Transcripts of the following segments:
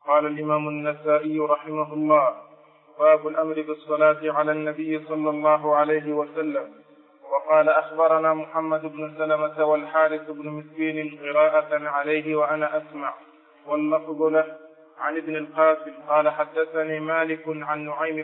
قال الإمام النسائي رحمه الله: باب الأمر بالصلاة على النبي صلى الله عليه وسلم. وقال: أخبرنا محمد بن سلمة والحارث بن مسكين قراءة عليه وأنا أسمع، واللفظ له عن ابن القاسم قال: حدثني مالك عن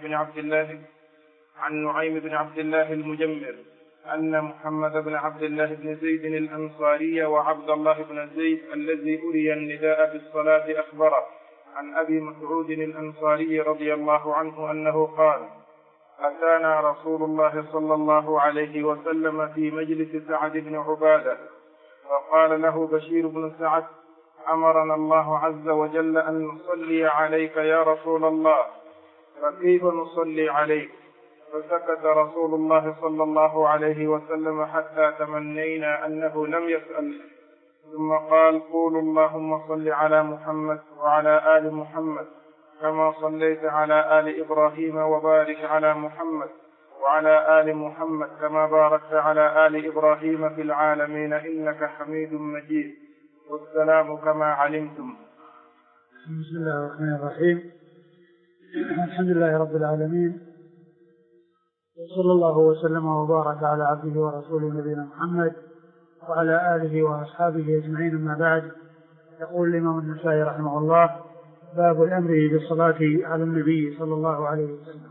نعيم بن عبد الله المجمر أن محمد بن عبد الله بن زيد الأنصاري وعبد الله بن زيد الذي أري النداء بالصلاة أخبره عن أبي مسعود الأنصاري رضي الله عنه أنه قال: أتانا رسول الله صلى الله عليه وسلم في مجلس سعد بن عبادة، فقال له بشير بن سعد: أمرنا الله عز وجل أن نصلي عليك يا رسول الله، فكيف نصلي عليك؟ فسكت رسول الله صلى الله عليه وسلم حتى تمنينا أنه لم يسأل، ثم قال: قولوا اللهم صل على محمد وعلى آل محمد كما صليت على آل إبراهيم، وبارك على محمد وعلى آل محمد كما باركت على آل إبراهيم في العالمين إنك حميد مجيد، والسلام كما علمتم. بسم الله الرحمن الرحيم. الحمد لله رب العالمين، وصلى الله وسلم وبارك على عبده ورسوله نبينا محمد وعلى آله وأصحابه أجمعين، أما بعد. يقول الإمام النسائي رحمه الله: باب الأمر بالصلاة على النبي صلى الله عليه وسلم.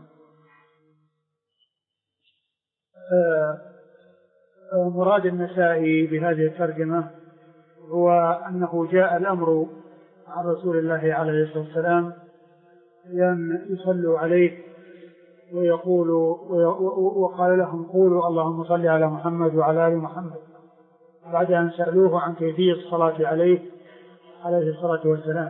مراد النسائي بهذه الترجمة هو أنه جاء الأمر عن رسول الله عليه الصلاة والسلام أن يصلوا عليه وقال لهم: قولوا اللهم صل على محمد وعلى آل محمد، بعد أن سألوه عن كيفية الصلاة عليه الصلاة والسلام.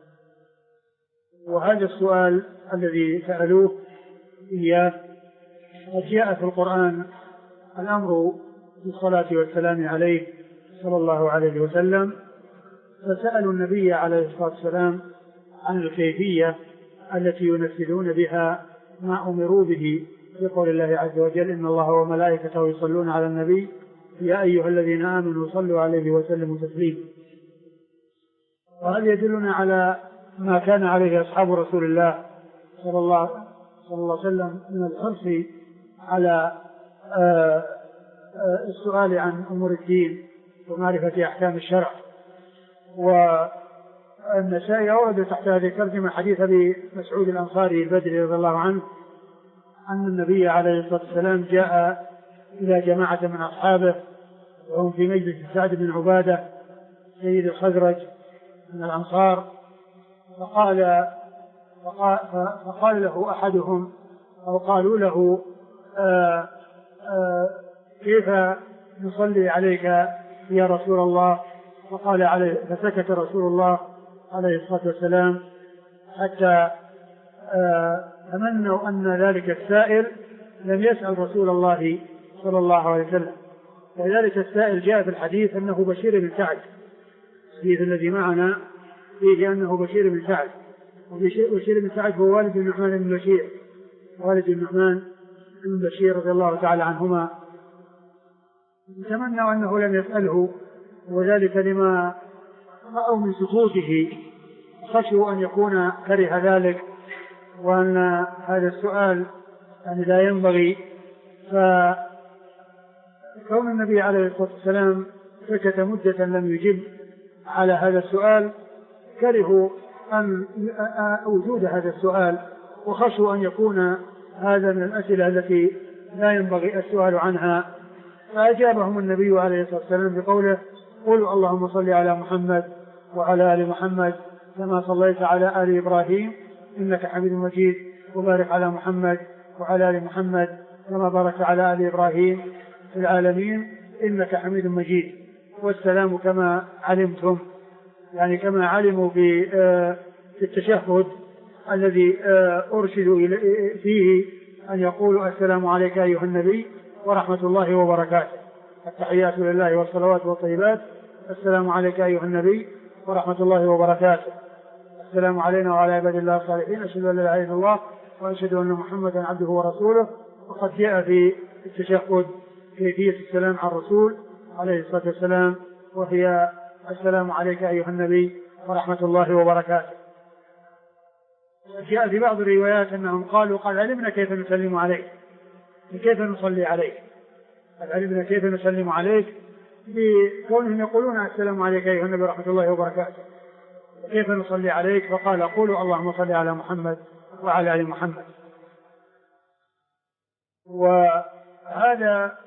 وهذا السؤال الذي سألوه إياه قد جاء في القرآن الأمر بالصلاة والسلام عليه صلى الله عليه وسلم، فسألوا النبي عليه الصلاة والسلام عن الكيفية التي ينفذون بها ما أمروا به في قول الله عز وجل: إن الله وملائكته يصلون على النبي يا أيها الذين آمنوا صلوا عليه وسلموا تسليما. وهذا يدلنا على ما كان عليه أصحاب رسول الله صلى الله عليه وسلم من الحرص على السؤال عن أمور الدين ومعرفة أحكام الشرع. والنسائي أورد تحت هذه الترجمة حديث أبي مسعود الأنصاري البدري رضي الله عنه أن النبي عليه الصلاة والسلام جاء إلى جماعة من أصحابه وهم في مجلس سعد بن عبادة سيد الخزرج من الأنصار، فقال له أحدهم أو قالوا له: كيف نصلي عليك يا رسول الله؟ فسكت رسول الله عليه الصلاة والسلام حتى تمنوا أن ذلك السائل لم يسأل رسول الله صلى الله عليه وسلم. ولذلك السائل جاء في الحديث أنه بشير بن سعد، الحديث الذي معنا فيه أنه بشير بن سعد، وبشير بن سعد هو والد النعمان بن بشير، والد النعمان بن بشير رضي الله تعالى عنهما. تمنوا أنه لم يسأله، وذلك لما رأوا من سكوته، خشوا أن يكون كره ذلك وأن هذا السؤال يعني لا ينبغي. فكون النبي عليه الصلاة والسلام سكت مدة لم يجب على هذا السؤال، كرهوا أن وجود هذا السؤال، وخشوا أن يكون هذا من الأسئلة التي لا ينبغي السؤال عنها. فأجابهم النبي عليه الصلاة والسلام بقوله: قولوا اللهم صل على محمد وعلى آل محمد كما صليت على آل إبراهيم إنك حميد مجيد، وبارك على محمد وعلى آل محمد كما باركت على آل إبراهيم في العالمين إنك حميد مجيد، والسلام كما علمتم، يعني كما علموا في التشهد الذي أرشدوا فيه أن يقولوا: السلام عليك أيها النبي ورحمة الله وبركاته، التحيات لله والصلوات والطيبات، السلام عليك أيها النبي ورحمة الله وبركاته، السلام علينا وعلى عباد الله الصالحين، أشهد أن لا إله إلا الله وأشهد أن محمدا عبده ورسوله. وقد جاء في التشهد كيفية السلام على الرسول عليه الصلاة والسلام، وهي: السلام عليك أيها النبي ورحمة الله وبركاته. جاء في بعض الروايات أنهم قالوا قد علمنا كيف نسلم عليك، كيف نصلي عليك، قد علمنا كيف نسلم عليك، بكونهم يقولون السلام عليك أيها النبي ورحمة الله وبركاته، كيف نصلي عليك؟ فقال قولوا اللهم صل على محمد وعلى آل محمد. وهذا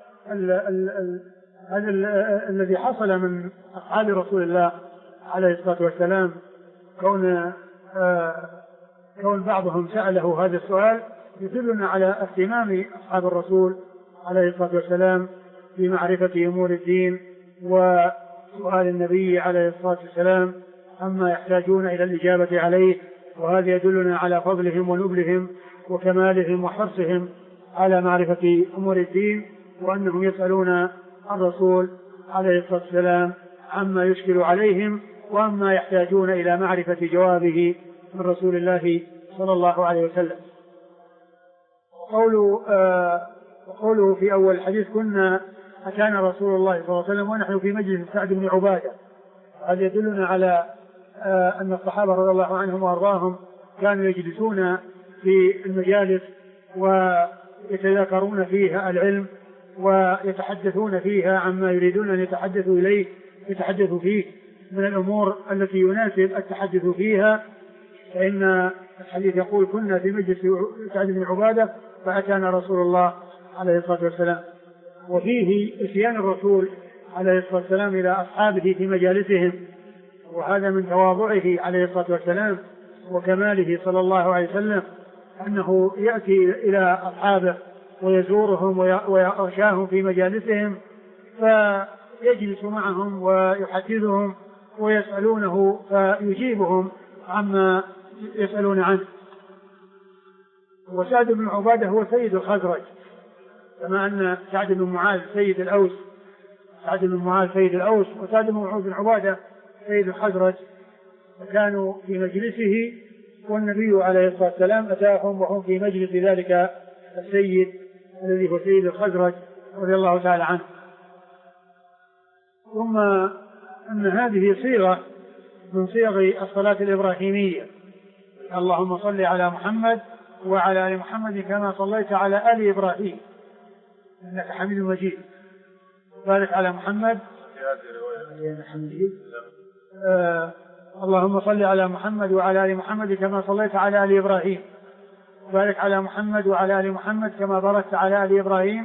الذي حصل من أفعال رسول الله عليه الصلاة والسلام، كون بعضهم سأله هذا السؤال يدلنا على اهتمام أصحاب الرسول عليه الصلاة والسلام بمعرفة أمور الدين وسؤال النبي عليه الصلاة والسلام عما يحتاجون إلى الإجابة عليه. وهذا يدلنا على فضلهم ونبلهم وكمالهم وحرصهم على معرفة أمور الدين، وأنهم يسألون الرسول عليه الصلاة والسلام عما يشكل عليهم وعما يحتاجون إلى معرفة جوابه من رسول الله صلى الله عليه وسلم. وقوله في أول الحديث أتانا رسول الله صلى الله عليه وسلم ونحن في مجلس سعد بن عبادة. هذا يدلنا على أن الصحابة رضي الله عنهم وأرضاهم كانوا يجلسون في المجالس ويتذاكرون فيها العلم ويتحدثون فيها عما يريدون أن يتحدثوا فيه من الأمور التي يناسب التحدث فيها. فإن الحديث يقول كنا في مجلس سعد بن عبادة فأتانا رسول الله عليه الصلاة والسلام. وفيه إتيان الرسول عليه الصلاة والسلام إلى أصحابه في مجالسهم، وهذا من تواضعه عليه الصلاة والسلام وكماله صلى الله عليه وسلم، أنه يأتي إلى أصحابه ويزورهم ويغشاهم في مجالسهم فيجلس معهم ويحدثهم ويسألونه فيجيبهم عما يسألون عنه. وسعد بن عبادة هو سيد الخزرج، كما أن سعد بن معاذ سيد الأوس، وسعد بن عبادة سيد الخزرج، فكانوا في مجلسه والنبي عليه الصلاة والسلام أتاهم وهم في مجلس ذلك السيد الذي هو سيد الخزرج رضي الله تعالى عنه. ثم أن هذه صيغة من صيغ الصلاة الإبراهيمية، اللهم صل على محمد وعلى آل محمد كما صليت على آل إبراهيم إنك حميد مجيد، بارك على محمد اللهم صل على محمد وعلى آل محمد كما صليت على آل إبراهيم، بارك على محمد وعلى آل محمد كما باركت على آل إبراهيم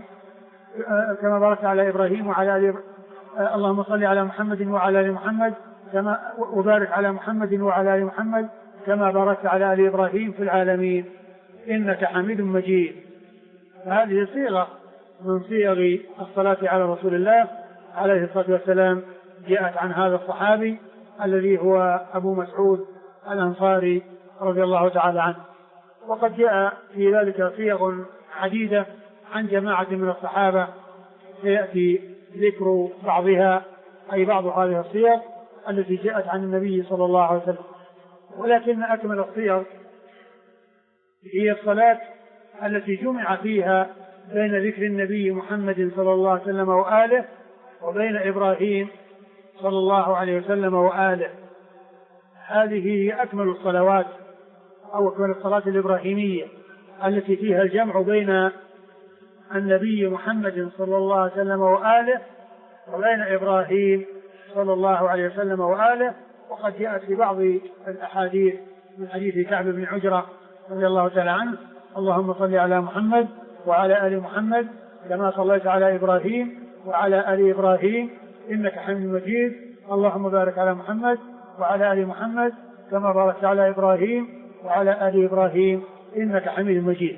وعلى آل اللهم صل على محمد وعلى آل محمد وبارك على محمد وعلى آل محمد كما باركت على آل إبراهيم في العالمين إنك حميد مجيد. هذه صيغة من صيغ الصلاة على رسول الله عليه الصلاة والسلام، جاءت عن هذا الصحابي الذي هو أبو مسعود الأنصاري رضي الله تعالى عنه. وقد جاء في ذلك صيغ عديدة عن جماعة من الصحابة سيأتي ذكر بعضها، أي بعض هذه الصيغ التي جاءت عن النبي صلى الله عليه وسلم. ولكن أكمل الصيغ هي الصلاة التي جمع فيها بين ذكر النبي محمد صلى الله عليه وسلم وآله وبين إبراهيم صلى الله عليه وسلم وآله. هذه هي أكمل الصلوات أو أكمل الصلاة الإبراهيمية التي فيها الجمع بين النبي محمد صلى الله عليه وسلم وآله وبين إبراهيم صلى الله عليه وسلم وآله. وقد جاءت في بعض الأحاديث من حديث كعب بن عجرة رضي الله تعالى عنه اللهم صل على محمد وعلى آل محمد كما صليت على إبراهيم وعلى آل إبراهيم إنك حميد مجيد، اللهم بارك على محمد وعلى آل محمد كما باركت على إبراهيم وعلى آل إبراهيم إنك حميد مجيد.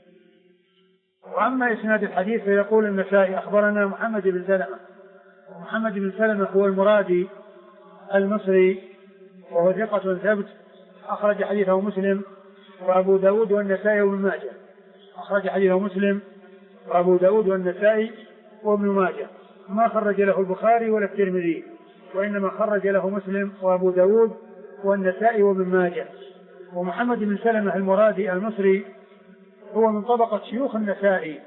وأما إسناد الحديث فيقول النسائي أخبرنا محمد بن سلمة، ومحمد بن سلمة هو المرادي المصري وهو ثقة ثبت، أخرج حديثه مسلم وأبو داود والنسائي وابن ماجه، أخرج حديثه مسلم وأبو داود والنسائي وابن ماجه، ما خرج له البخاري ولا الترمذي، وإنما خرج له مسلم وأبو داود والنسائي وابن ماجه. ومحمد بن سلمة المرادي المصري هو من طبقة شيوخ النسائي،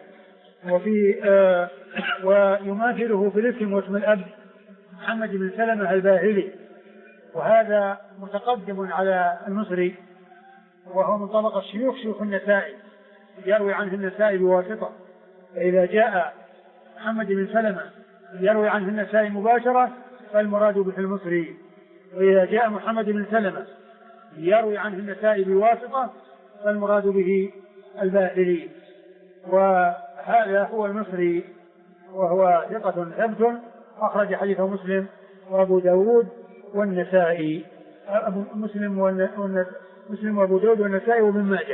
ويماثله في الاسم واسم الأب محمد بن سلمة الباهلي، وهذا متقدم على المصري، وهو من طبقة شيوخ النسائي، يروي عنه النسائي بواسطة. فإذا جاء محمد بن سلمة يروي عنه النسائي مباشرة فالمراد به المصري، وإذا جاء محمد بن سلمة يروي عنه النسائي بواسطة فالمراد به الباهلي. وهذا هو المصري، وهو ثقة ثبت أخرج حديثه مسلم وأبو داود والنسائي، مسلم وأبو داود والنسائي وابن ماجه.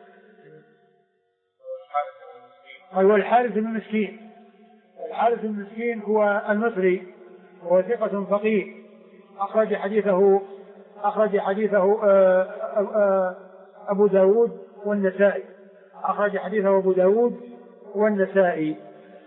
هو الحارث بن مسكين. الحارث بن مسكين هو المصري، هو ثقة فقيه أخرج حديثه أبو داود والنسائي، أخرج حديثه أبو داود والنسائي.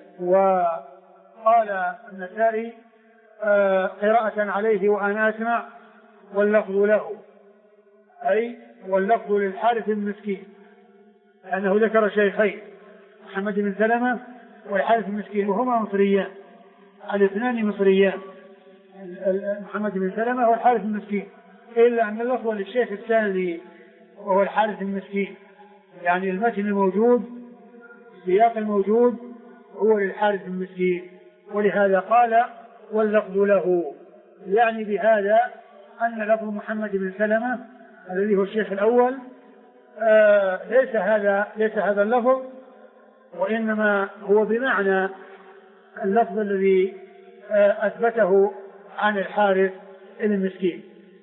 وقال النسائي قراءة عليه وأنا أسمع واللفظ له، أي واللفظ للحارث بن مسكين، لأنه ذكر شيخين محمد بن سلمة والحارث بن مسكين وهما مصريان، الاثنان مصريان، محمد بن سلمة والحارث بن مسكين، إلا أن اللفظ للشيخ الثاني وهو الحارث بن مسكين، يعني المتن الموجود السياق الموجود هو للحارث بن مسكين، ولهذا قال واللفظ له، يعني بهذا أن لفظ محمد بن سلمة الذي هو الشيخ الأول ليس هذا اللفظ، وإنما هو بمعنى اللفظ الذي أثبته عن الحارث بن مسكين.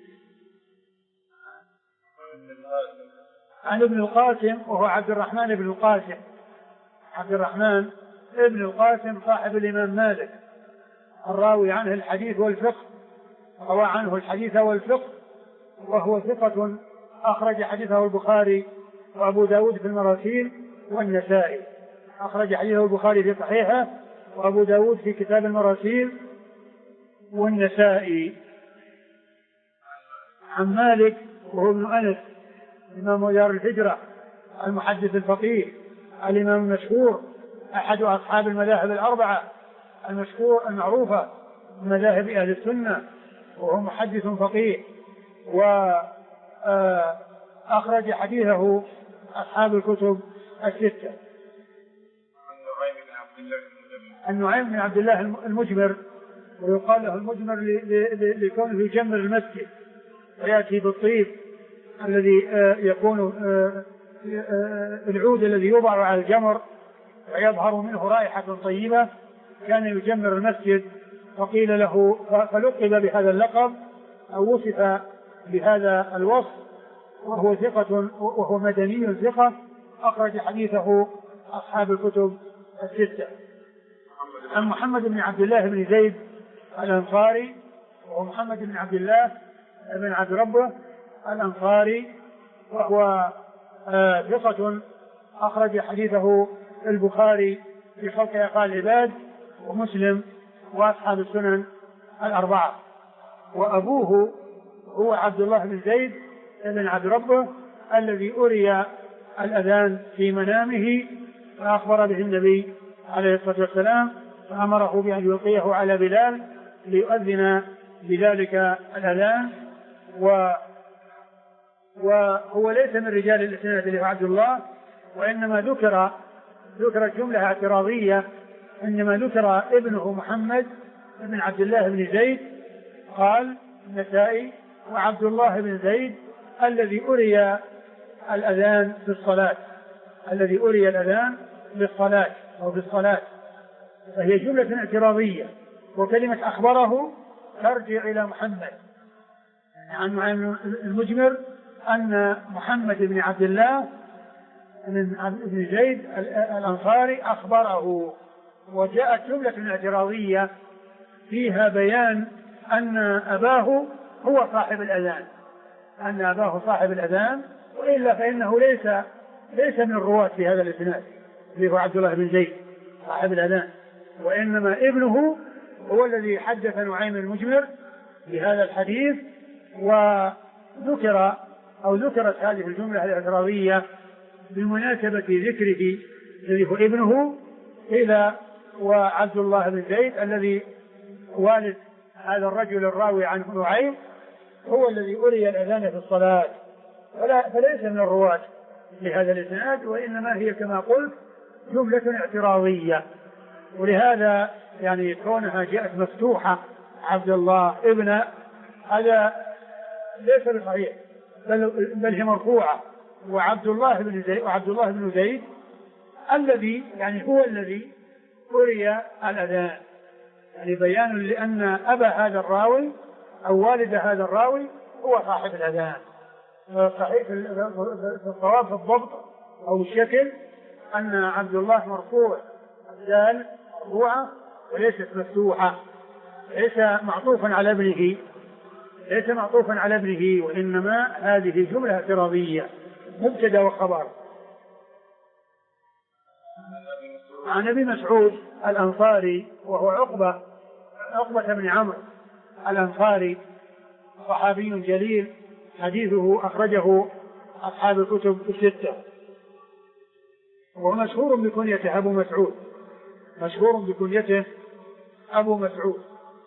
عن ابن القاسم وهو عبد الرحمن بن القاسم، عبد الرحمن ابن القاسم صاحب الإمام مالك الراوي عنه الحديث والفقه، روى عنه الحديث والفقه، وهو ثقة أخرج حديثه البخاري وأبو داود في المراسيل والنسائي، أخرج حديثه البخاري في صحيحه وأبو داود في كتاب المراسيل والنسائي. عن مالك وهو ابن أنس إمام دار الهجرة المحدث الفقيه الإمام المشهور أحد أصحاب المذاهب الأربعة المشهور المعروفة من مذاهب أهل السنة، وهو محدث فقيه، وأخرج حديثه أصحاب الكتب الستة. عن نعيم بن عبد الله المجمر، ويقال له المجمر لكونه يجمر المسجد ويأتي بالطيب الذي يكون العود الذي يوضع على الجمر ويظهر منه رائحة طيبة، كان يجمر المسجد، فقيل له فلقب بهذا اللقب أو وصف بهذا الوصف، وهو ثقة وهو مدني ثقة أخرج حديثه أصحاب الكتب الستة. عن محمد بن عبد الله بن زيد الأنصاري، وهو محمد بن عبد الله بن عبد ربه الأنصاري، وهو ثقة أخرج حديثه البخاري في خلق أفعال العباد ومسلم وأصحاب السنن الأربعة. وأبوه هو عبد الله بن زيد بن عبد ربه الذي أري الأذان في منامه فأخبر به النبي عليه الصلاة والسلام، فأمره بأن يلقيه على بلال ليؤذن بذلك الأذان. وهو ليس من رجال الإسناد اللي هو عبد الله، وإنما ذكر جملة اعتراضية، إنما ذكر ابنه محمد بن عبد الله بن زيد، قال النسائي وعبد الله بن زيد الذي أري الأذان في الصلاة، الذي أري الأذان بالصلاة أو في الصلاة، فهي جملة اعتراضية. وكلمة أخبره ترجع إلى محمد، عن المجمر أن محمد بن عبد الله بن زيد الأنصاري أخبره. وجاءت جملة اعتراضية فيها بيان أن أباه هو صاحب الأذان، أن أباه صاحب الأذان، وإلا فإنه ليس من الرواة في هذا الإسناد اللي هو عبد الله بن زيد صاحب الأذان، وإنما ابنه هو الذي حدث نعيم المجمر بهذا الحديث. ذكرت هذه الجملة الاعتراضية بمناسبة ذكره الذي هو ابنه إلى وعبد الله بن زيد الذي والد هذا الرجل الراوي عنه نعيم هو الذي أري الأذان في الصلاة، فليس من الرواة لهذا الإسناد، وإنما هي كما قلت جملة اعتراضية. ولهذا يعني كونها جاءت مفتوحة عبد الله ابن، هذا ليس بصحيح، بل هي مرفوعة. وعبد الله بن زيد الذي يعني هو الذي قرئ الأذان، يعني بيان لأن أبا هذا الراوي أو والد هذا الراوي هو صاحب الأذان. صحيح في الصواب في الضبط أو الشكل أن عبد الله مرفوع، الدال مرفوعة وليست مفتوحة، ليس معطوفا على ابنه، وإنما هذه جملة اعتراضية مبتدأ وخبر. عن أبي مسعود الأنصاري وهو عقبة بن عمرو الأنصاري، صحابي جليل، حديثه أخرجه أصحاب الكتب الستة، وهو مشهور بكنيته أبو مسعود.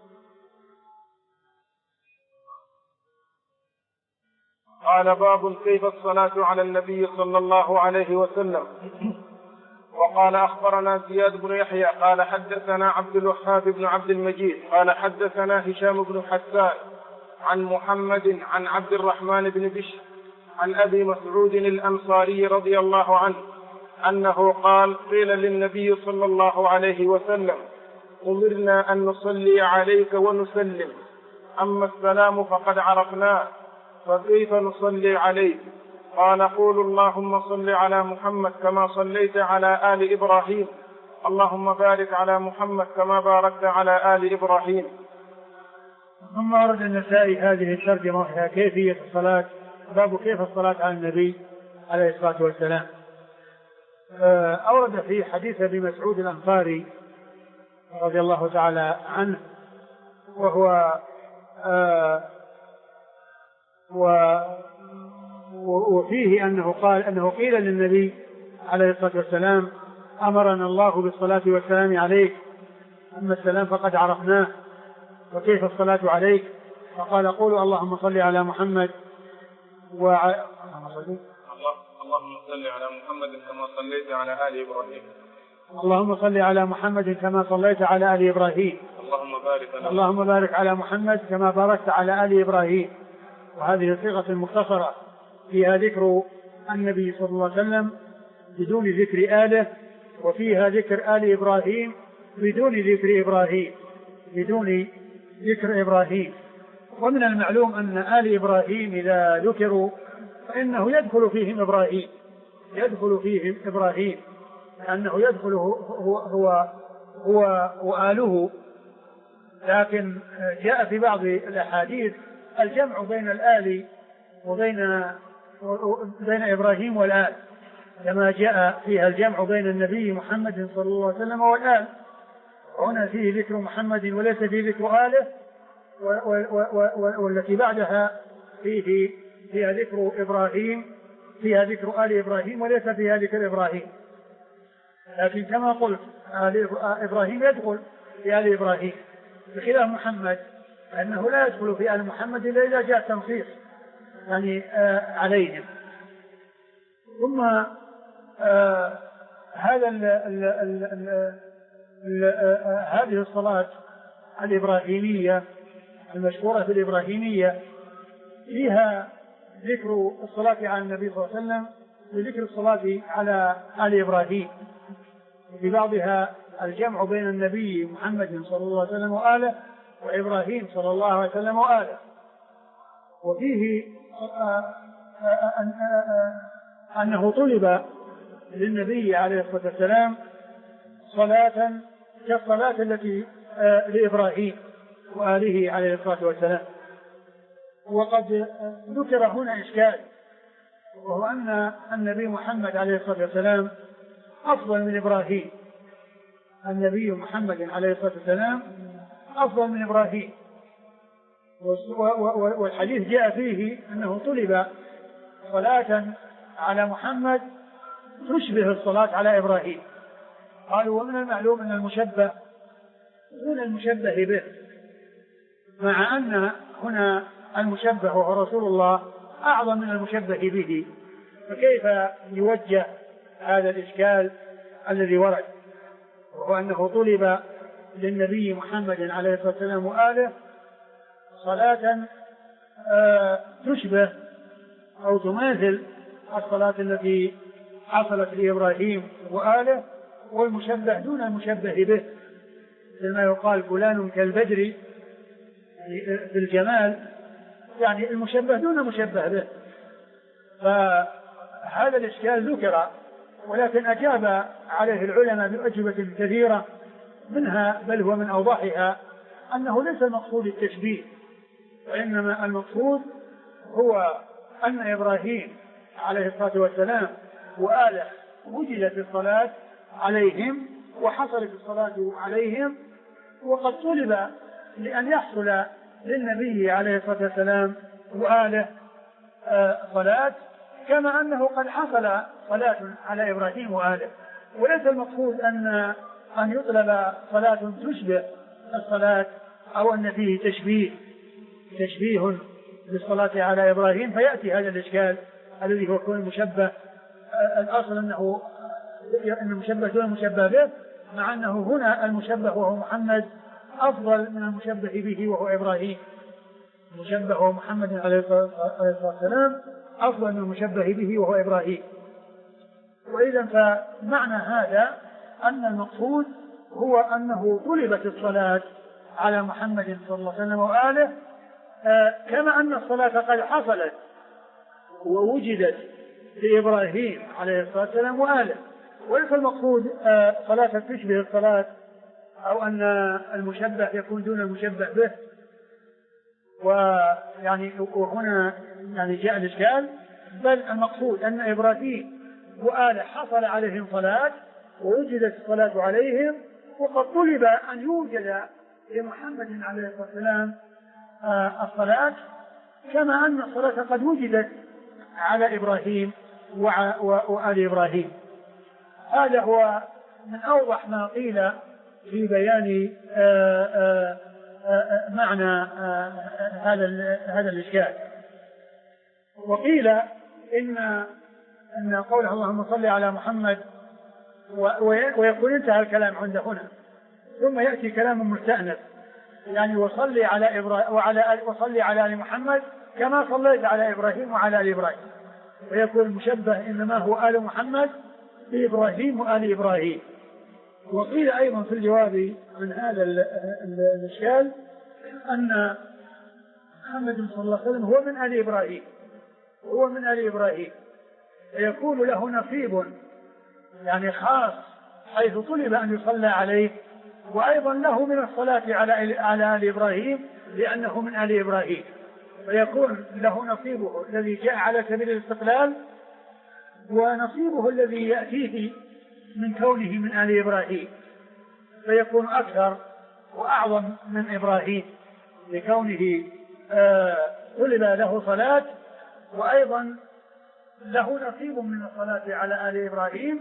قال باب كيف الصلاة على النبي صلى الله عليه وسلم. وقال أخبرنا زياد بن يحيى قال حدثنا عبد الوهاب بن عبد المجيد قال حدثنا هشام بن حسان عن محمد عن عبد الرحمن بن بشر عن أبي مسعود الأنصاري رضي الله عنه أنه قال قيل للنبي صلى الله عليه وسلم أمرنا أن نصلي عليك ونسلم، أما السلام فقد عرفناه، فكيف نصلي عليك؟ قال قولوا اللهم صل على محمد كما صليت على آل إبراهيم، اللهم بارك على محمد كما باركت على آل إبراهيم. ثم ورد النسائي هذه الترجمة وهي كيفية الصلاة، باب كيف الصلاة على النبي عليه الصلاة والسلام. أورد في حديث أبي مسعود الأنصاري رضي الله تعالى عنه، وهو وفيه أنه قال أنه قيل للنبي عليه الصلاة والسلام أمرنا الله بالصلاة والسلام عليك، أما السلام فقد عرفناه، وكيف الصلاة عليك؟ فقال قولوا اللهم صل على محمد اللهم صل على محمد كما صليت على آل إبراهيم، اللهم صل على محمد كما صليت على آل إبراهيم، اللهم بارك على محمد كما باركت على آل إبراهيم. وهذه صيغة مختصرة فيها ذكر النبي صلى الله عليه وسلم بدون ذكر آله، وفيها ذكر آل إبراهيم بدون ذكر إبراهيم. ومن المعلوم أن آل إبراهيم إذا ذكروا فإنه يدخل فيهم إبراهيم لأنه يدخل هو وآله. لكن جاء في بعض الأحاديث الجمع بين الآل بين إبراهيم والآل، كما جاء فيها الجمع بين النبي محمد صلى الله عليه وسلم والآل. هنا فيه ذكر محمد وليس فيه ذكر آله، والتي بعدها فيها ذكر إبراهيم، فيها ذكر آل إبراهيم وليس فيها ذكر إبراهيم. لكن كما قلت إبراهيم يدخل في آل إبراهيم، بخلاف محمد أنه لا يدخل في آل محمد إلا إذا جاء تنصيص يعني عليهم. ثم هذه الصلاة الإبراهيمية المشهورة في الإبراهيمية فيها ذكر الصلاة على النبي صلى الله عليه وسلم وذكر الصلاة على آل إبراهيم، وفي بعضها الجمع بين النبي محمد صلى الله عليه وسلم وآله وإبراهيم صلى الله عليه وسلم وآله. وفيه أنه طلب للنبي عليه الصلاة والسلام صلاة كالصلاة التي لإبراهيم وآله عليه الصلاة والسلام. وقد ذكر هنا إشكال، وهو أن النبي محمد عليه الصلاة والسلام أفضل من إبراهيم. النبي محمد عليه الصلاة والسلام أفضل من إبراهيم، والحديث جاء فيه أنه طلب صلاة على محمد تشبه الصلاة على إبراهيم. قالوا ومن المعلوم أن المشبه دون المشبه به، مع أن هنا المشبه وهو رسول الله أعظم من المشبه به، فكيف يوجه هذا الإشكال الذي ورد، وهو أنه طلب للنبي محمد عليه الصلاة والسلام وآله صلاة تشبه أو تماثل الصلاة التي حصلت لإبراهيم وآله، والمشبه دون المشبه به، لما يقال فلان كالبدر في الجمال، يعني المشبه دون المشبه به. فهذا الإشكال ذكر، ولكن أجاب عليه العلماء بأجوبة كثيرة، منها بل هو من أوضحها أنه ليس المقصود التشبيه، وإنما المقصود هو أن إبراهيم عليه الصلاة والسلام وآله وجدت الصلاة عليهم وحصلت الصلاة عليهم، وقد طلب لأن يحصل للنبي عليه الصلاة والسلام وآله صلاة كما أنه قد حصل صلاة على إبراهيم وآله، وليس المقصود أن يطلب صلاة تشبه الصلاة أو أن فيه تشبيه للصلاة على إبراهيم، فيأتي هذا الإشكال الذي هو كون المشبه. الأصل أن المشبه دون المشبه به، مع أنه هنا المشبه وهو محمد أفضل من المشبه به وهو إبراهيم. المشبه وهو محمد عليه الصلاة والسلام أفضل من المشبه به وهو إبراهيم. وإذا فمعنى هذا أن المقصود هو أنه طلبت الصلاة على محمد صلى الله عليه وسلم وآله كما أن الصلاة قد حصلت ووجدت لإبراهيم عليه الصلاة والسلام وآله، وليس المقصود صلاة تشبه الصلاة أو أن المشبه يكون دون المشبه به. وهنا جاء الإشكال، بل المقصود أن إبراهيم وآله حصل عليهم صلاة ووجدت الصلاة عليهم، وقد طلب أن يوجد لمحمد عليه الصلاة والسلام الصلاة كما أن الصلاة قد وجدت على إبراهيم وآل إبراهيم. هذا هو من أوضح ما قيل في بيان معنى هذا الإشكال. وقيل إن قوله اللهم صل على محمد ويكون انتهى الكلام عند هنا، ثم يأتي كلام مستأنف، يعني وصلي على وصلي على آل محمد كما صليت على إبراهيم وعلى آل إبراهيم، ويكون المشبه إنما هو آل محمد بإبراهيم وآل إبراهيم. وقيل أيضا في الجواب عن هذا الإشكال أن محمد صلى الله عليه وسلم هو من آل إبراهيم، فيكون له نصيب يعني خاص حيث طلب أن يصلى عليه، وأيضا له من الصلاة على آل إبراهيم لأنه من آل إبراهيم، فيكون له نصيبه الذي جاء على سبيل الاستقلال، ونصيبه الذي يأتيه من كونه من آل إبراهيم، فيكون أكثر وأعظم من إبراهيم لكونه طلب له صلاة، وأيضا له نصيب من الصلاة على آل إبراهيم.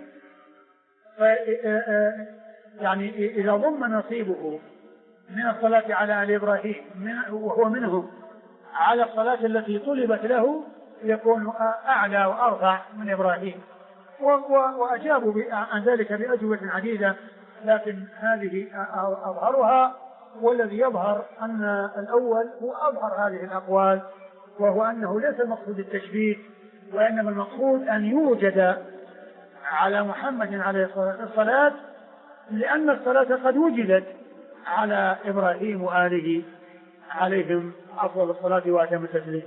يعني إذا ضم نصيبه من الصلاة على آل إبراهيم وهو منهم على الصلاة التي طلبت له يكون أعلى وأرفع من إبراهيم. وأجابوا عن ذلك بأجوبة عديدة، لكن هذه أظهرها، والذي يظهر أن الأول هو أظهر هذه الأقوال، وهو أنه ليس المقصود التشبيه، وإنما المقصود أن يوجد على محمد عليه الصلاة لأن الصلاة قد وجدت على إبراهيم وآله عليهم أفضل الصلاة وأتم التسليم.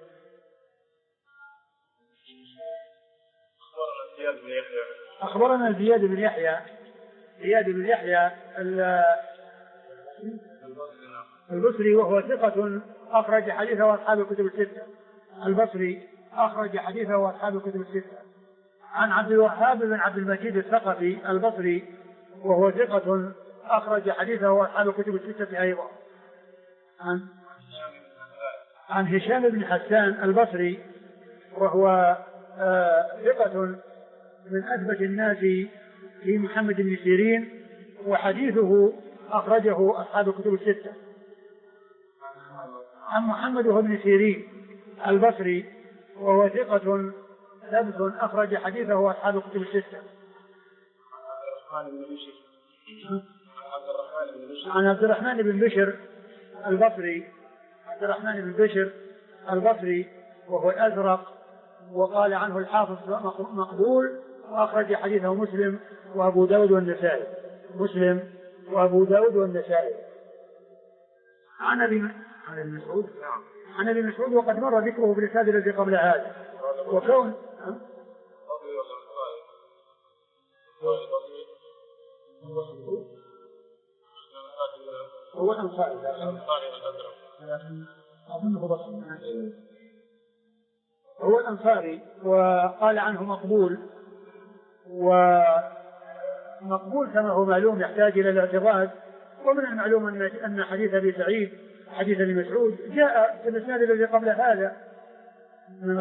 أخبرنا زياد بن يحيى البصري، وهو ثقة أخرج حديثه أصحاب الكتب الستة. البصري أخرج حديثه وأصحاب الكتب الستة. عن عبد الوهاب بن عبد المجيد الثقفي البصري، وهو ثقة أخرج حديثه وأصحاب الكتب الستة أيضا. عن هشام بن حسان البصري، وهو ثقة من أثبت الناس في محمد بن سيرين، وحديثه أخرجه أصحاب الكتب الستة. عن محمد بن سيرين البصري، وهو ثقة ثبت أخرج حديثه أصحاب الكتب الستة. عن عبد الرحمن بن بشر البصري وهو الأزرق، وقال عنه الحافظ مقبول، وأخرج حديثه مسلم وأبو داود والنسائي. عن أبي مسعود وقد مر ذكره في الإسناد الذي قبل هذا. وكون هو الأنصاري وقال عنه مقبول، ومقبول كما هو معلوم يحتاج إلى الاعتراض. ومن المعلوم أن حديث أبي سعيد حديث ابن مسعود جاء في الإسناد الذي قبل هذا من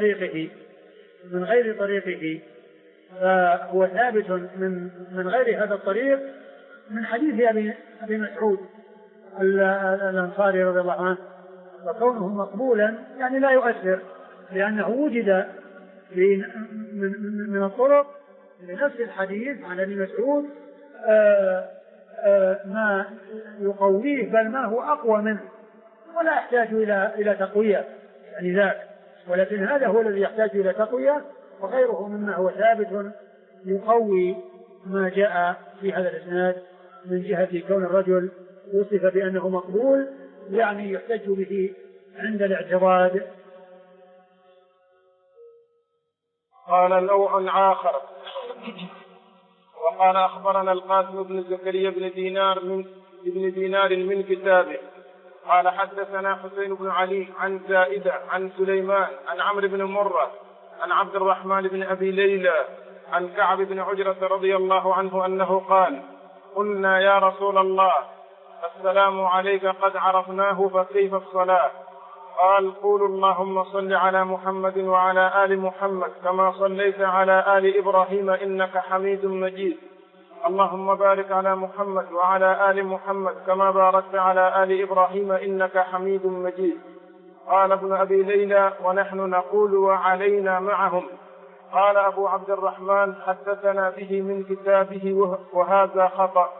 غير طريقه، فهو ثابت من غير هذا الطريق من حديث أبي مسعود الأنصاري رضي الله عنه. فكونه مقبولا يعني لا يؤثر، لأنه وجد من الطرق لنفس الحديث عن أبي مسعود ما يقويه، بل ما هو أقوى منه، ولا يحتاج إلى تقوية يعني ذاك. ولكن هذا هو الذي يحتاج إلى تقوية، وغيره مما هو ثابت يقوي ما جاء في هذا الإسناد من جهة كون الرجل وصف بأنه مقبول، يعني يحتج به عند الاعتراض. قال نوع آخر. وقال أخبرنا القاسم بن زكريا بن دينار من كتابه قال حدثنا حسين بن علي عن زائدة عن سليمان عن عمرو بن مرة عن عبد الرحمن بن أبي ليلى عن كعب بن عجرة رضي الله عنه أنه قال قلنا يا رسول الله السلام عليك قد عرفناه فكيف الصلاة؟ قال قولوا اللهم صل على محمد وعلى آل محمد كما صليت على آل إبراهيم إنك حميد مجيد، اللهم بارك على محمد وعلى آل محمد كما باركت على آل إبراهيم إنك حميد مجيد. قال ابن أبي ليلى ونحن نقول وعلينا معهم. قال أبو عبد الرحمن حدثنا به من كتابه وهذا خطأ.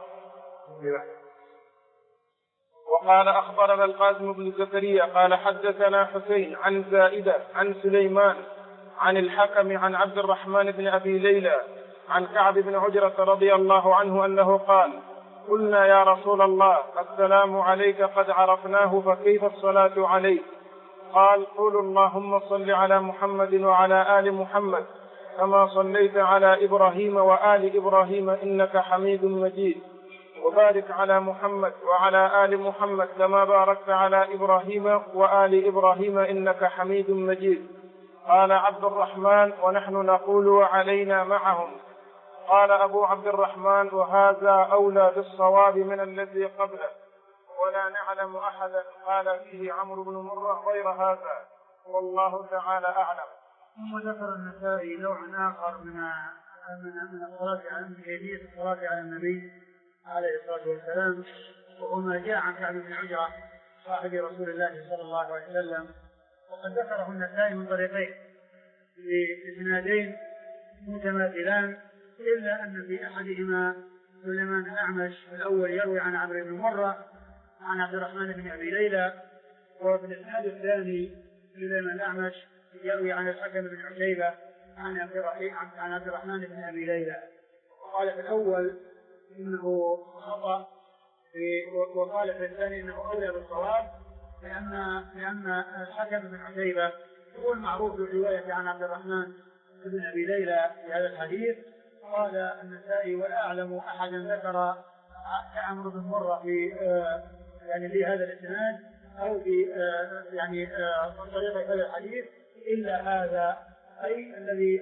وقال أخبرنا القاسم بن زكريا قال حدثنا حسين عن زائدة عن سليمان عن الحكم عن عبد الرحمن بن أبي ليلى عن كعب بن عجرة رضي الله عنه أنه قال قلنا يا رسول الله السلام عليك قد عرفناه فكيف الصلاة عليك؟ قال قولوا اللهم صل على محمد وعلى آل محمد كما صليت على إبراهيم وآل إبراهيم إنك حميد مجيد، وبارك على محمد وعلى آل محمد كما باركت على إبراهيم وآل إبراهيم إنك حميد مجيد. قال عبد الرحمن ونحن نقول وعلينا معهم. قال أبو عبد الرحمن وهذا أولى بالصواب من الذي قبله، ولا نعلم أحدا قال فيه عمرو بن مرة غير هذا، والله تعالى أعلم. ثم ذكر النسائي نوعا آخر من الصلاة على كيفية الصلاة على النبي عليه الصلاة والسلام، وهو ما جاء عن كعب بن عجرة صاحب رسول الله صلى الله عليه وسلم، وقد ذكره النسائي من طريقين بإسنادين متماثلان، إلا أن في أحدهما سليمان الأعمش الأول يروي عن عمرو بن مرة عن عبد الرحمن بن أبي ليلى، وفي الإسناد الثاني سليمان الأعمش يروي عن الحكم بن عتيبة عن عبد الرحمن بن أبي ليلى. وقال في الأول إنه خطأ، وقال في الثاني إنه أولى بالصواب، لأن الحكم بن عتيبة هو المعروف بالرواية عن عبد الرحمن بن أبي ليلى في هذا الحديث. قال النسائي ولا أعلم أحدا ذكر عمرو بن مرة في هذا الإسناد أو في طريقة هذا الحديث إلا هذا، أي الذي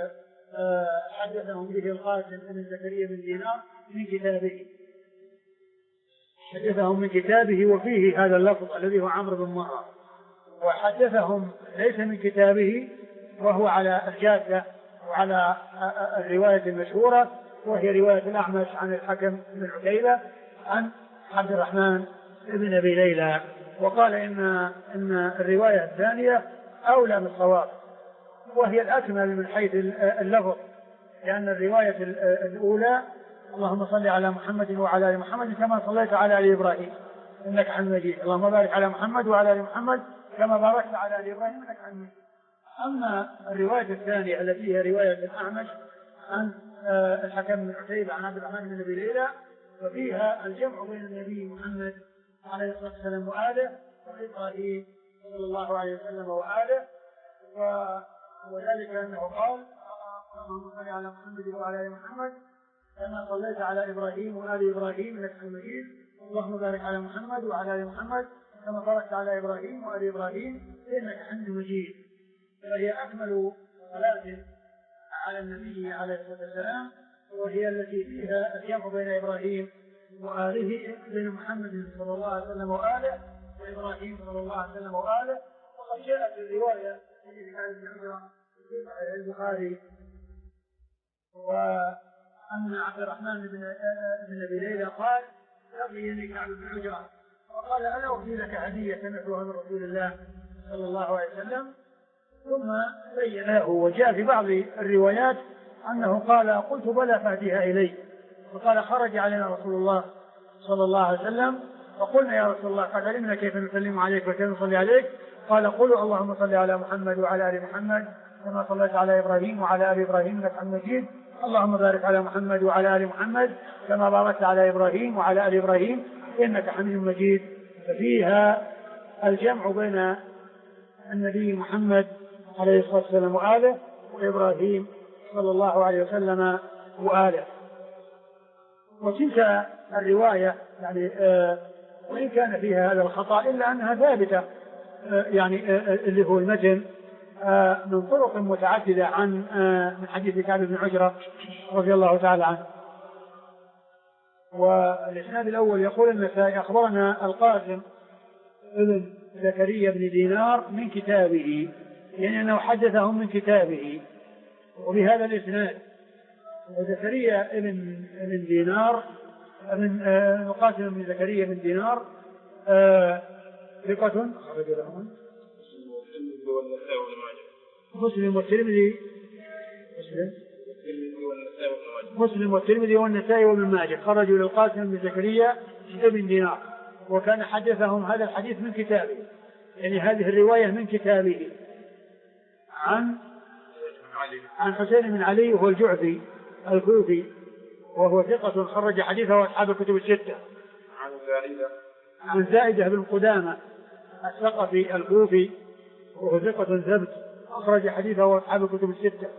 حدثهم به القاسم بن زكريا بن دينار من كتابه، حدثهم من كتابه وفيه هذا اللفظ الذي هو عمرو بن مرة، وحدثهم ليس من كتابه وهو على الجادة وعلى الرواية المشهورة، وهي رواية الأعمش عن الحكم بن عتيبة عن عبد الرحمن بن أبي ليلى. وقال إن الرواية الثانية أولى بالصواب، وهي الأكمل من حيث اللفظ، لأن الرواية الأولى اللهم صل على محمد وعلى آل محمد كما صليت على آل إبراهيم إنك حميد مجيد، اللهم بارك على محمد وعلى آل محمد كما باركت على آل إبراهيم إنك حميد مجيد. أما الرواية الثانية التي هي رواية الأعمش عن الحكم بن عتيبة عن عبد الرحمن بن أبي ليلى، ففيها الجمع بين النبي محمد عليه الصلاة والسلام وآله وإبراهيم صلى الله عليه وسلم وآله، وذلك أنه قال اللهم صل على محمد وعلى آل محمد كما صليت على إبراهيم وآل إبراهيم إنك حميد مجيد، اللهم بارك على محمد وعلى آل محمد كما باركت على إبراهيم وآل إبراهيم إنك حميد مجيد. فهي أكمل صلاة على النبي عليه الصلاة والسلام، وهي التي فيها الجمع بين إبراهيم وآله، بين محمد صلى الله عليه وسلم وآله وإبراهيم صلى الله عليه وسلم وآله. وقد جاءت الرواية في كتاب ابن عمر في البخاري وأن عبد الرحمن بن أبي ليلى قال لقيني كعب بن عجرة وقال ألا أوفي لك هدية سمعتها من رسول الله صلى الله عليه وسلم، ثم بين له. وجاء في بعض الروايات أنه قال قلت بلى فأتيها إلي، وقال خرج علينا رسول الله صلى الله عليه وسلم فقلنا يا رسول الله قد علمنا كيف نسلم عليك وكيف نصلي عليك، قال قولوا اللهم صل على محمد وعلى آل محمد كما صليت على إبراهيم وعلى آل إبراهيم إنك حميد مجيد، اللهم بارك على محمد وعلى آل محمد كما باركت على إبراهيم وعلى آل إبراهيم إنك حميد مجيد. ففيها الجمع بين النبي محمد عليه الصلاة والسلام وآله وإبراهيم صلى الله عليه وسلم وآله. وتلك الرواية يعني وإن كان فيها هذا الخطأ إلا أنها ثابتة، يعني اللي هو المتن من طرق متعددة عن من حديث كعب بن عجرة رضي الله تعالى عنه. والإسناد الأول يقول النسائي أخبرنا القاسم ابن زكريا بن دينار من كتابه، يعني أنه حدثهم من كتابه وبهذا الإسناد. وزكريا ابن دينار من القاسم بن زكريا بن دينار ثقة خرج لهم مسلم والترمذي والنسائي وابن ماجه خرجوا للقاسم بن زكريا ابن دينار، وكان حدثهم هذا الحديث من كتابه، يعني هذه الرواية من كتابه عن حسين بن علي وهو الجعفي الكوفي وهو ثقة خرج حديثه أصحاب الكتب الستة. عن زائدة بن قدامة الثقفي الكوفي وهو ثقة ثبت أخرج حديثه أصحاب الكتب الستة.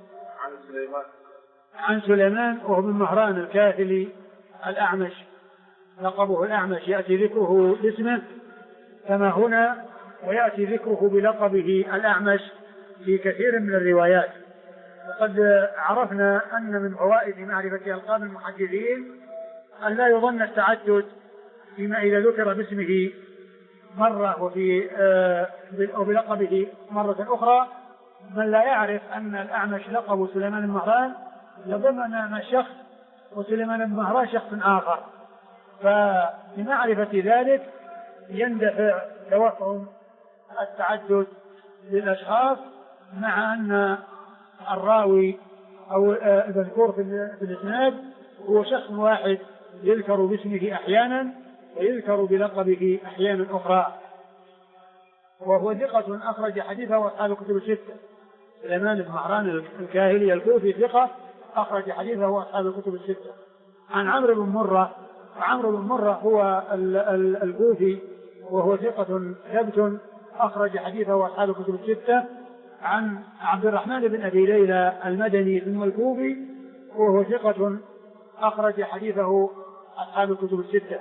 عن سليمان وهو بن مهران الكاهلي الأعمش لقبه الأعمش، يأتي ذكره باسمه كما هنا ويأتي ذكره بلقبه الأعمش في كثير من الروايات. وقد عرفنا أن من فوائد معرفة ألقاب المحدثين أن لا يظن التعدد فيما إذا ذكر باسمه مرة أو بلقبه مرة أخرى. من لا يعرف أن الأعمش لقب سليمان بن مهران يظن أن شخص وسليمان بن مهران شخص آخر، فبمعرفة ذلك يندفع توهم التعدد للأشخاص، مع أن الراوي أو المذكور في الإسناد هو شخص واحد يذكر باسمه أحيانا ويذكر بلقبه أحيانا أخرى، وهو ثقة أخرج حديثه أصحاب الكتب الستة. سليمان بن مهران الكاهلي الكوفي ثقة أخرج حديثه أصحاب الكتب الستة. عن عمرو بن مرة، وعمرو بن مرة هو الكوفي وهو ثقة ثبت أخرج حديثه أصحاب الكتب الستة. عن عبد الرحمن بن أبي ليلى المدني ثم الكوفي وهو ثقة أخرج حديثه أصحاب الكتب الستة.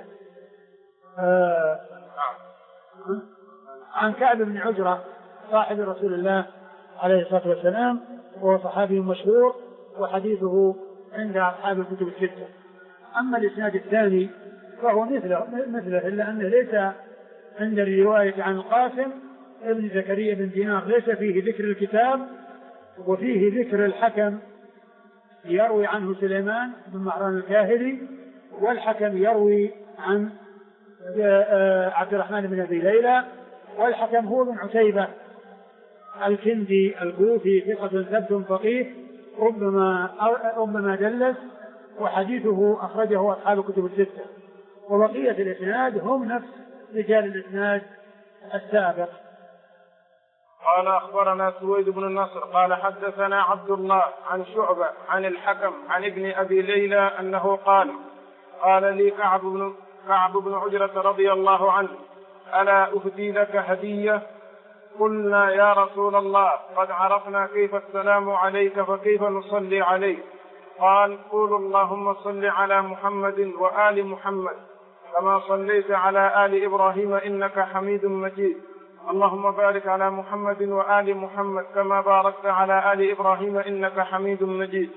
عن كعب بن عجرة صاحب رسول الله عليه الصلاة والسلام وهو صحابي مشهور وحديثه عند أصحاب الكتب الستة. أما الإسناد الثاني فهو مثله إلا أنه ليس عند الرواية عن القاسم ابن زكريا بن دينار ليس فيه ذكر الكتاب، وفيه ذكر الحكم يروي عنه سليمان بن مهران الكاهلي، والحكم يروي عن عبد الرحمن بن أبي ليلى، والحكم هو بن عتيبة الكندي الكوفي ثقة ثبت فقيه ربما دلس، وحديثه أخرجه أصحاب الكتب الستة، وبقية الإسناد هم نفس رجال الإسناد السابق. قال أخبرنا سويد بن النصر قال حدثنا عبد الله عن شعبة عن الحكم عن ابن أبي ليلى أنه قال لي كعب بن عجرة رضي الله عنه: ألا أهدي لك هدية؟ قلنا: يا رسول الله، قد عرفنا كيف السلام عليك فكيف نصلي عليك؟ قال: قولوا اللهم صل على محمد وآل محمد كما صليت على آل إبراهيم إنك حميد مجيد، اللهم بارك على محمد وآل محمد كما باركت على آل إبراهيم إنك حميد مجيد.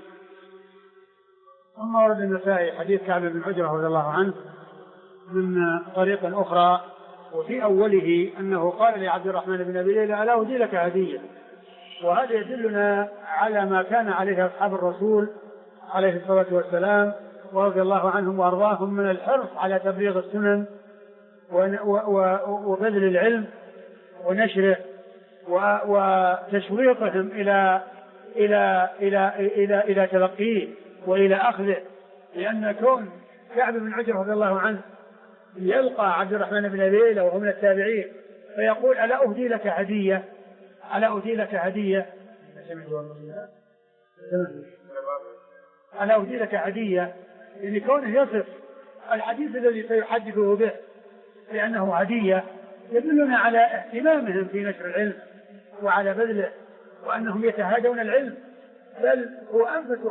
ثم ورد النسائي حديث كعب بن عجرة رضي الله عنه من طريق أخرى، وفي أوله أنه قال لعبد الرحمن بن أبي ليلى: ألا أهدي لك هدية؟ وهذا يدلنا على ما كان عليه أصحاب الرسول عليه الصلاة والسلام ورضي الله عنهم وأرضاهم من الحرص على تبليغ السنن وبذل العلم ونشره وتشويقهم إلى تلقيه وإلى أخذه، لأن كون كعب بن عجرة رضي الله عنه يلقى عبد الرحمن بن أبي ليلى وهو من التابعين فيقول: ألا أهدي لك هدية؟ ألا أهدي لك هدية؟ ألا أهدي لك هدية؟ يعني كونه يصف الحديث الذي سيحدثه به لأنه هدية يدلنا على اهتمامهم في نشر العلم وعلى بذله، وأنهم يتهادون العلم، بل هو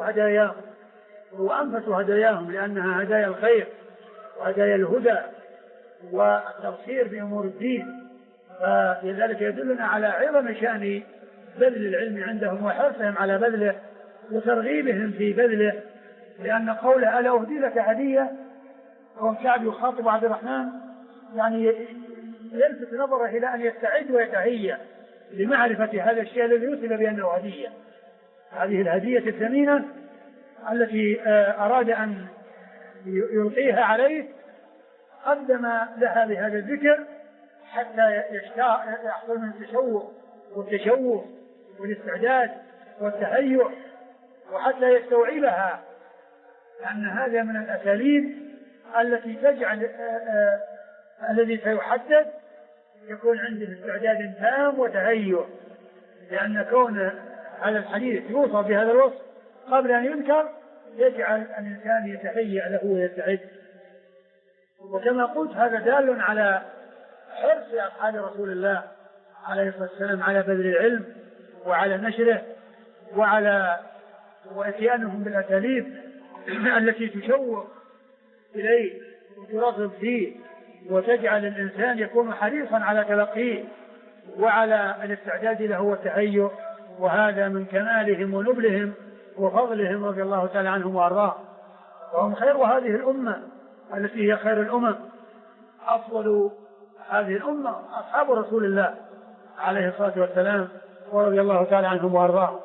أنفس هداياهم لأنها هدايا الخير وهدايا الهدى والتبصير بأمور الدين. فلذلك يدلنا على عظم شأن بذل العلم عندهم وحرصهم على بذله وترغيبهم في بذله، لأن قوله ألا أهدي لك هدية هو كعب يخاطب عبد الرحمن، يعني يلفت نظره إلى أن يستعد ويتهيأ لمعرفة هذا الشيء الذي يوصف بأنه هدية. هذه الهدية الثمينة التي أراد أن يلقيها عليه قدم لها بهذا الذكر حتى يحصل من التشوق والتشوف والاستعداد والتهيؤ، وحتى يستوعبها، لأن هذا من الأساليب التي تجعل الذي سيحدد يكون عنده استعداد تام وتهيؤ، لأن كون هذا الحديث يوصف بهذا الوصف قبل أن يذكر يجعل الإنسان يتهيأ له ويستعد. وكما قلت هذا دال على حرص أصحاب رسول الله عليه الصلاة والسلام على بذل العلم وعلى نشره وعلى وإتيانهم بالأساليب التي تشوق إليه وترغب فيه وتجعل الإنسان يكون حريصا على تلقيه وعلى الاستعداد له والتهيؤ، وهذا من كمالهم ونبلهم وفضلهم رضي الله تعالى عنهم وأرضاهم. وهم خير هذه الأمة التي هي خير الأمم، أفضل هذه الأمة أصحاب رسول الله عليه الصلاة والسلام ورضي الله تعالى عنهم وأرضاهم.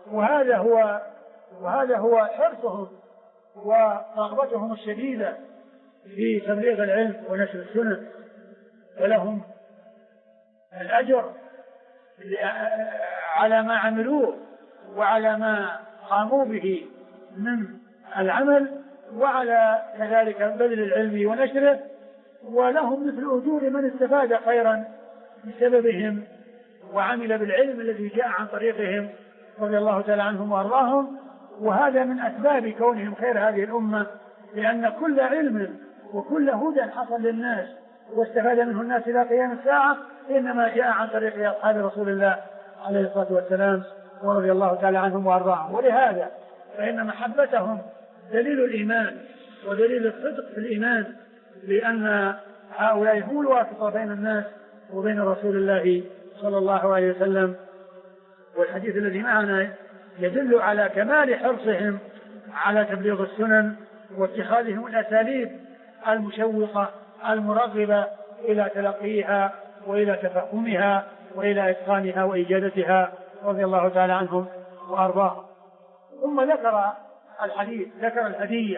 وهذا هو حرصهم ورغبتهم الشديدة في تبليغ العلم ونشر السنن، ولهم الأجر على ما عملوه وعلى ما قاموا به من العمل، وعلى كذلك بذل العلم ونشره، ولهم مثل أجور من استفاد خيرا بسببهم وعمل بالعلم الذي جاء عن طريقهم رضي الله تعالى عنهم وأرضاهم. وهذا من أسباب كونهم خير هذه الأمة، لأن كل علم وكل هدى حصل للناس واستفاد منه الناس إلى قيام الساعة إنما جاء عن طريق أصحاب رسول الله عليه الصلاة والسلام ورضي الله تعالى عنهم وأرضاهم. ولهذا فإن محبتهم دليل الإيمان ودليل الصدق في الإيمان، لأن هؤلاء هم الواسطة بين الناس وبين رسول الله صلى الله عليه وسلم. والحديث الذي معنا يدل على كمال حرصهم على تبليغ السنن واتخاذهم الأساليب المشوقة المرغبة إلى تلقيها وإلى تفهمها وإلى إتقانها وإجادتها رضي الله تعالى عنهم وأرضاهم. ثم ذكر الهدية،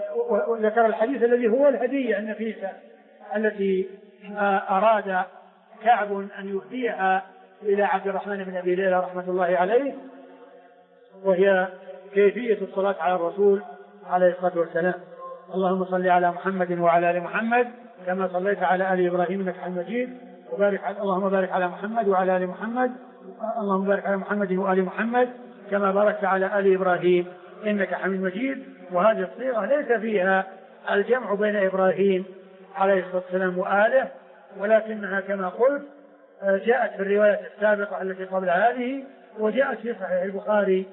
وذكر الحديث الذي هو الهدية النفيسة التي أراد كعب أن يهديها إلى عبد الرحمن بن أبي ليلى رحمة الله عليه، وهي كيفية الصلاة على الرسول عليه الصلاة والسلام. اللهم صل على محمد وعلى آل محمد كما صليت على آل إبراهيم إنك حميد مجيد، اللهم بارك على محمد وعلى آل محمد، اللهم بارك على محمد وآل محمد كما باركت على آل إبراهيم إنك حميد مجيد. وهذه الصيغة ليس فيها الجمع بين إبراهيم عليه الصلاة والسلام وآله، ولكنها كما قلت جاءت في الرواية السابقة التي قبل هذه، وجاءت في صحيح البخاري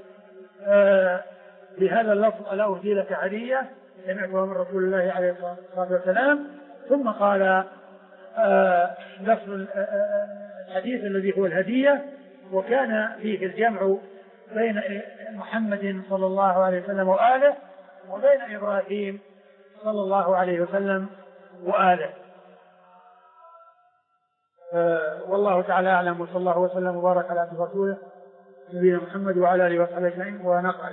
بهذا اللفظ: ألا أهدي لك هدية سمعتها من رسول الله عليه الصلاة والسلام. ثم قال لفظ الحديث الذي هو الهدية، وكان فيه الجمع بين محمد صلى الله عليه وسلم وآله وبين إبراهيم صلى الله عليه وسلم وآله. والله تعالى أعلم، وصلى الله وسلم وبارك على عبده ورسوله نبينا محمد وعلى آله وصحبه أجمعين. ونقرأ.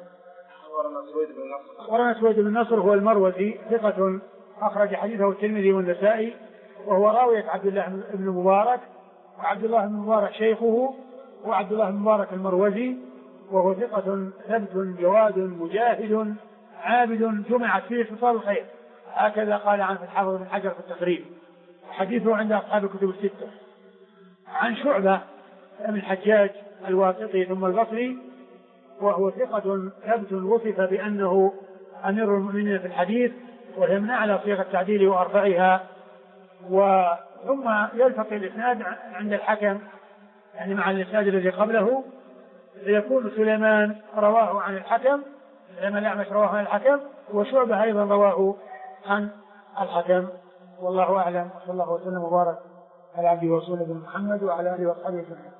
أخبرنا سويد بن نصر هو المروزي ثقة أخرج حديثه الترمذي والنسائي، وهو راوية عبد الله بن مبارك، وعبد الله بن مبارك شيخه، وعبد الله بن مبارك المروزي، وهو ثقة ثبت جواد مجاهد عابد جمعت فيه خصال الخير، هكذا قال عنه الحافظ بن حجر في التقريب. حديثه عند أصحاب الكتب الستة. عن شعبة بن الحجاج الواسطي ثم البصري، وهو ثقة ثبت وصف بأنه أمير المؤمنين في الحديث، وهي من أعلى صيغ التعديل وأرفعها. ثم يلتقي الإسناد عند الحكم، يعني مع الإسناد الذي قبله، فيكون سليمان رواه عن الحكم، سليمان الأعمش رواه عن الحكم، وشعبة أيضا رواه عن الحكم. والله أعلم، وصلى الله وسلم وبارك على عبده ورسوله محمد وعلى آله وصحبه وسلم.